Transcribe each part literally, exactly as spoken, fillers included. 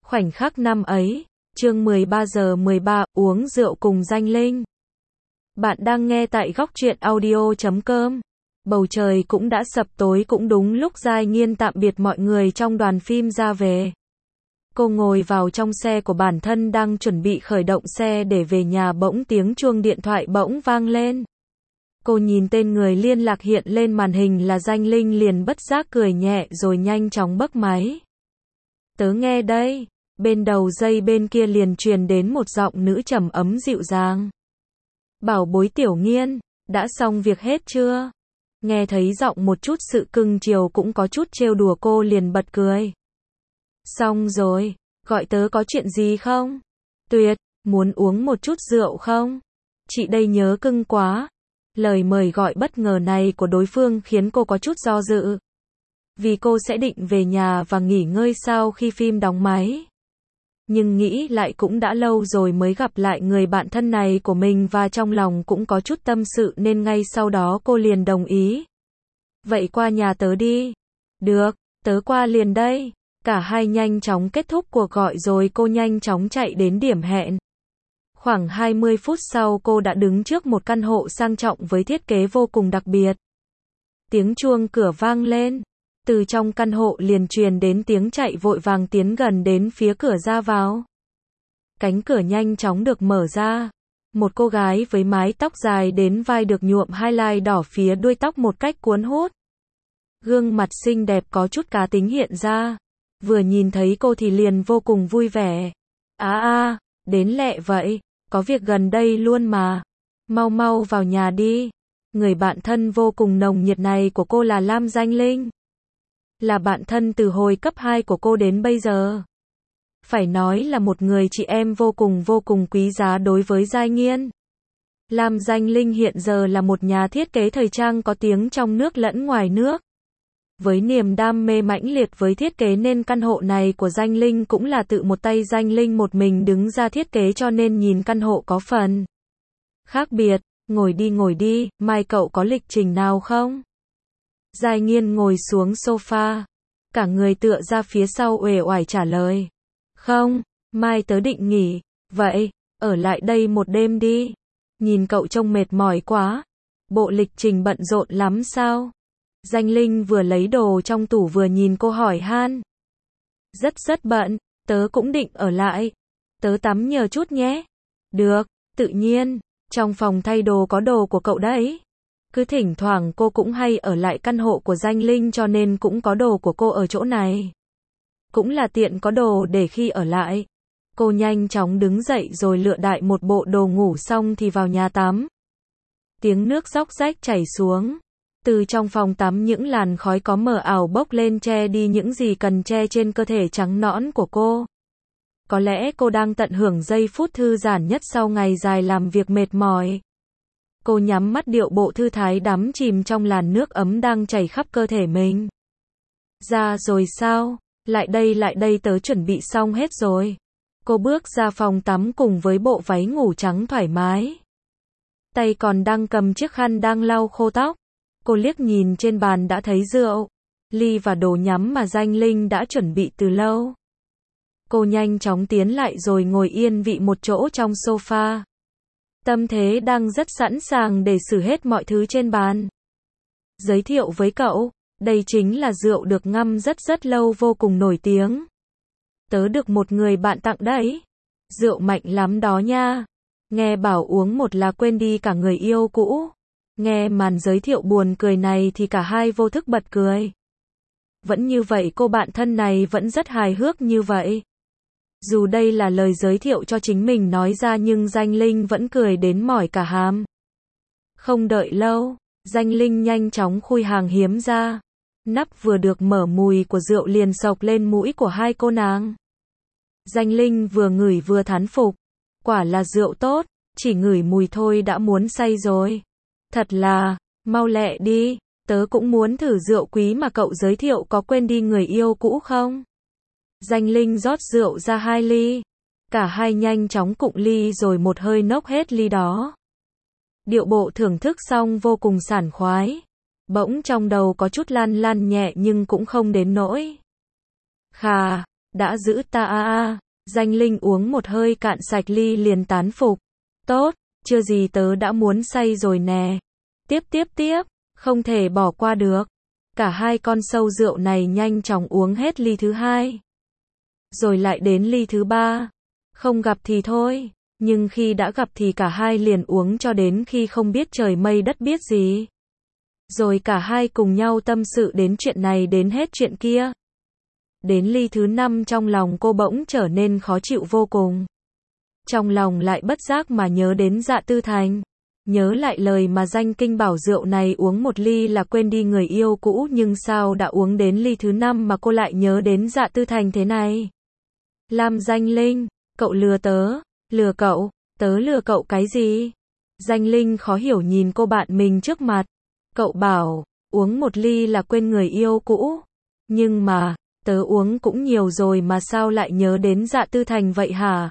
Khoảnh khắc năm ấy, chương mười ba giờ mười ba, uống rượu cùng Danh Linh. Bạn đang nghe tại góc truyện audio chấm com. Bầu trời cũng đã sập tối, cũng đúng lúc Giai Nghiên tạm biệt mọi người trong đoàn phim ra về. Cô ngồi vào trong xe của bản thân đang chuẩn bị khởi động xe để về nhà, bỗng tiếng chuông điện thoại bỗng vang lên. Cô nhìn tên người liên lạc hiện lên màn hình là Danh Linh, liền bất giác cười nhẹ rồi nhanh chóng bấc máy. Tớ nghe đây. Bên đầu dây bên kia liền truyền đến một giọng nữ trầm ấm dịu dàng. Bảo bối Tiểu Nghiên, đã xong việc hết chưa? Nghe thấy giọng một chút sự cưng chiều cũng có chút trêu đùa, cô liền bật cười. Xong rồi, gọi tớ có chuyện gì không? Tuyệt, muốn uống một chút rượu không? Chị đây nhớ cưng quá. Lời mời gọi bất ngờ này của đối phương khiến cô có chút do dự. Vì cô sẽ định về nhà và nghỉ ngơi sau khi phim đóng máy. Nhưng nghĩ lại cũng đã lâu rồi mới gặp lại người bạn thân này của mình và trong lòng cũng có chút tâm sự nên ngay sau đó cô liền đồng ý. Vậy qua nhà tớ đi. Được, tớ qua liền đây. Cả hai nhanh chóng kết thúc cuộc gọi rồi cô nhanh chóng chạy đến điểm hẹn. Khoảng hai mươi phút sau cô đã đứng trước một căn hộ sang trọng với thiết kế vô cùng đặc biệt. Tiếng chuông cửa vang lên. Từ trong căn hộ liền truyền đến tiếng chạy vội vàng tiến gần đến phía cửa ra vào. Cánh cửa nhanh chóng được mở ra. Một cô gái với mái tóc dài đến vai được nhuộm highlight đỏ phía đuôi tóc một cách cuốn hút. Gương mặt xinh đẹp có chút cá tính hiện ra. Vừa nhìn thấy cô thì liền vô cùng vui vẻ. À à, đến lẹ vậy, có việc gần đây luôn mà. Mau mau vào nhà đi. Người bạn thân vô cùng nồng nhiệt này của cô là Lam Danh Linh. Là bạn thân từ hồi cấp hai của cô đến bây giờ. Phải nói là một người chị em vô cùng vô cùng quý giá đối với Giai Nghiên. Lam Danh Linh hiện giờ là một nhà thiết kế thời trang có tiếng trong nước lẫn ngoài nước. Với niềm đam mê mãnh liệt với thiết kế nên căn hộ này của Danh Linh cũng là tự một tay Danh Linh một mình đứng ra thiết kế, cho nên nhìn căn hộ có phần khác biệt. Ngồi đi ngồi đi, mai cậu có lịch trình nào không? Giai Nghiên ngồi xuống sofa, cả người tựa ra phía sau uể oải trả lời. Không, mai tớ định nghỉ. Vậy, ở lại đây một đêm đi. Nhìn cậu trông mệt mỏi quá. Bộ lịch trình bận rộn lắm sao? Danh Linh vừa lấy đồ trong tủ vừa nhìn cô hỏi han. Rất rất bận, tớ cũng định ở lại. Tớ tắm nhờ chút nhé. Được, tự nhiên, trong phòng thay đồ có đồ của cậu đấy. Cứ thỉnh thoảng cô cũng hay ở lại căn hộ của Danh Linh cho nên cũng có đồ của cô ở chỗ này. Cũng là tiện có đồ để khi ở lại. Cô nhanh chóng đứng dậy rồi lựa đại một bộ đồ ngủ xong thì vào nhà tắm. Tiếng nước róc rách chảy xuống. Từ trong phòng tắm những làn khói có mờ ảo bốc lên che đi những gì cần che trên cơ thể trắng nõn của cô. Có lẽ cô đang tận hưởng giây phút thư giãn nhất sau ngày dài làm việc mệt mỏi. Cô nhắm mắt điệu bộ thư thái đắm chìm trong làn nước ấm đang chảy khắp cơ thể mình. Ra rồi sao? Lại đây lại đây, tớ chuẩn bị xong hết rồi. Cô bước ra phòng tắm cùng với bộ váy ngủ trắng thoải mái. Tay còn đang cầm chiếc khăn đang lau khô tóc. Cô liếc nhìn trên bàn đã thấy rượu, ly và đồ nhắm mà Danh Linh đã chuẩn bị từ lâu. Cô nhanh chóng tiến lại rồi ngồi yên vị một chỗ trong sofa. Tâm thế đang rất sẵn sàng để xử hết mọi thứ trên bàn. Giới thiệu với cậu, đây chính là rượu được ngâm rất rất lâu vô cùng nổi tiếng. Tớ được một người bạn tặng đấy. Rượu mạnh lắm đó nha. Nghe bảo uống một là quên đi cả người yêu cũ. Nghe màn giới thiệu buồn cười này thì cả hai vô thức bật cười. Vẫn như vậy, cô bạn thân này vẫn rất hài hước như vậy. Dù đây là lời giới thiệu cho chính mình nói ra nhưng Danh Linh vẫn cười đến mỏi cả hàm. Không đợi lâu, Danh Linh nhanh chóng khui hàng hiếm ra. Nắp vừa được mở, mùi của rượu liền xộc lên mũi của hai cô nàng. Danh Linh vừa ngửi vừa thán phục. Quả là rượu tốt, chỉ ngửi mùi thôi đã muốn say rồi. Thật là, mau lẹ đi, tớ cũng muốn thử rượu quý mà cậu giới thiệu, có quên đi người yêu cũ không? Danh Linh rót rượu ra hai ly. Cả hai nhanh chóng cụng ly rồi một hơi nốc hết ly đó. Điệu bộ thưởng thức xong vô cùng sảng khoái. Bỗng trong đầu có chút lan lan nhẹ nhưng cũng không đến nỗi. Khà, đã giữ ta a a. Danh Linh uống một hơi cạn sạch ly liền tán phục. Tốt, chưa gì tớ đã muốn say rồi nè. Tiếp tiếp tiếp, không thể bỏ qua được. Cả hai con sâu rượu này nhanh chóng uống hết ly thứ hai. Rồi lại đến ly thứ ba. Không gặp thì thôi, nhưng khi đã gặp thì cả hai liền uống cho đến khi không biết trời mây đất biết gì. Rồi cả hai cùng nhau tâm sự đến chuyện này đến hết chuyện kia. Đến ly thứ năm trong lòng cô bỗng trở nên khó chịu vô cùng. Trong lòng lại bất giác mà nhớ đến Dạ Tư Thành. Nhớ lại lời mà Danh Kinh bảo rượu này uống một ly là quên đi người yêu cũ, nhưng sao đã uống đến ly thứ năm mà cô lại nhớ đến Dạ Tư Thành thế này? Lam Danh Linh, cậu lừa tớ, lừa cậu, tớ lừa cậu cái gì? Danh Linh khó hiểu nhìn cô bạn mình trước mặt. Cậu bảo, uống một ly là quên người yêu cũ. Nhưng mà, tớ uống cũng nhiều rồi mà sao lại nhớ đến Dạ Tư Thành vậy hả?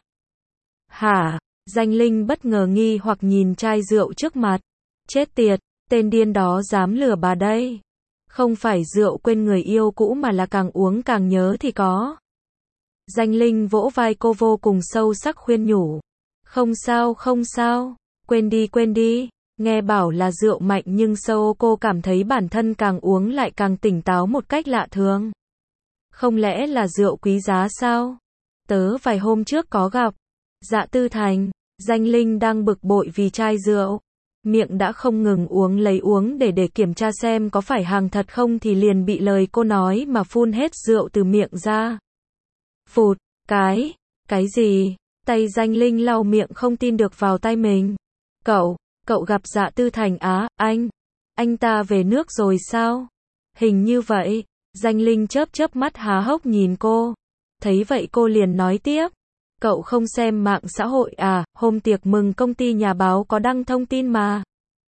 Hả? Danh Linh bất ngờ nghi hoặc nhìn chai rượu trước mặt. Chết tiệt, tên điên đó dám lừa bà đây. Không phải rượu quên người yêu cũ mà là càng uống càng nhớ thì có. Danh Linh vỗ vai cô vô cùng sâu sắc khuyên nhủ. Không sao không sao, quên đi quên đi. Nghe bảo là rượu mạnh nhưng sâu cô cảm thấy bản thân càng uống lại càng tỉnh táo một cách lạ thường. Không lẽ là rượu quý giá sao? Tớ vài hôm trước có gặp Dạ Tư Thành. Danh Linh đang bực bội vì chai rượu. Miệng đã không ngừng uống lấy uống để để kiểm tra xem có phải hàng thật không thì liền bị lời cô nói mà phun hết rượu từ miệng ra. Phụt, cái, cái gì? Tay Danh Linh lau miệng không tin được vào tay mình. Cậu, cậu gặp Dạ Tư Thành á, anh, anh ta về nước rồi sao? Hình như vậy. Danh Linh chớp chớp mắt há hốc nhìn cô. Thấy vậy cô liền nói tiếp. Cậu không xem mạng xã hội à, hôm tiệc mừng công ty nhà báo có đăng thông tin mà.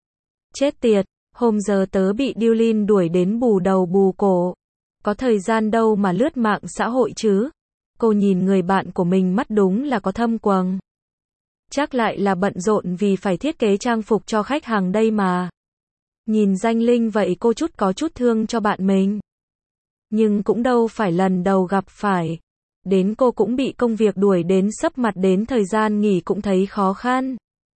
Chết tiệt, hôm giờ tớ bị điêu lin đuổi đến bù đầu bù cổ. Có thời gian đâu mà lướt mạng xã hội chứ. Cô nhìn người bạn của mình mắt đúng là có thâm quầng. Chắc lại là bận rộn vì phải thiết kế trang phục cho khách hàng đây mà. Nhìn Danh Linh vậy cô chút có chút thương cho bạn mình. Nhưng cũng đâu phải lần đầu gặp phải. Đến cô cũng bị công việc đuổi đến sấp mặt, đến thời gian nghỉ cũng thấy khó khăn.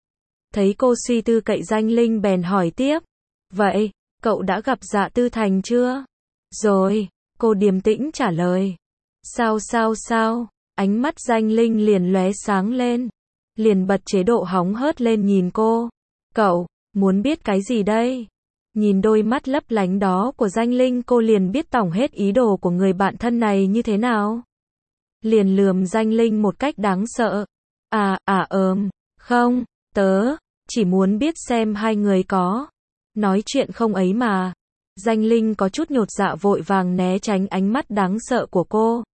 Thấy cô suy tư cậy Danh Linh bèn hỏi tiếp. Vậy, cậu đã gặp Dạ Tư Thành chưa? Rồi, cô điềm tĩnh trả lời. Sao sao sao? Ánh mắt Danh Linh liền lóe sáng lên. Liền bật chế độ hóng hớt lên nhìn cô. Cậu, muốn biết cái gì đây? Nhìn đôi mắt lấp lánh đó của Danh Linh cô liền biết tổng hết ý đồ của người bạn thân này như thế nào. Liền lườm Danh Linh một cách đáng sợ. À, à ờm, không, tớ, chỉ muốn biết xem hai người có nói chuyện không ấy mà. Danh Linh có chút nhột dạ vội vàng né tránh ánh mắt đáng sợ của cô.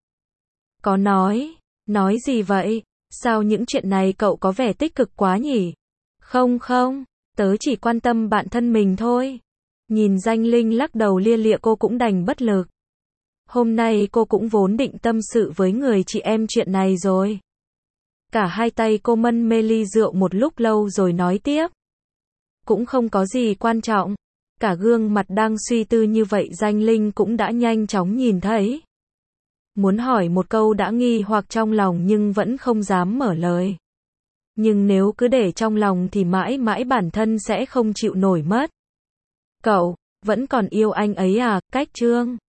Có nói, nói gì vậy? Sao những chuyện này cậu có vẻ tích cực quá nhỉ? Không không, tớ chỉ quan tâm bạn thân mình thôi. Nhìn Danh Linh lắc đầu lia lịa cô cũng đành bất lực. Hôm nay cô cũng vốn định tâm sự với người chị em chuyện này rồi. Cả hai tay cô mân mê ly rượu một lúc lâu rồi nói tiếp. Cũng không có gì quan trọng. Cả gương mặt đang suy tư như vậy Danh Linh cũng đã nhanh chóng nhìn thấy. Muốn hỏi một câu đã nghi hoặc trong lòng nhưng vẫn không dám mở lời. Nhưng nếu cứ để trong lòng thì mãi mãi bản thân sẽ không chịu nổi mất. Cậu, vẫn còn yêu anh ấy à, Cách Trương?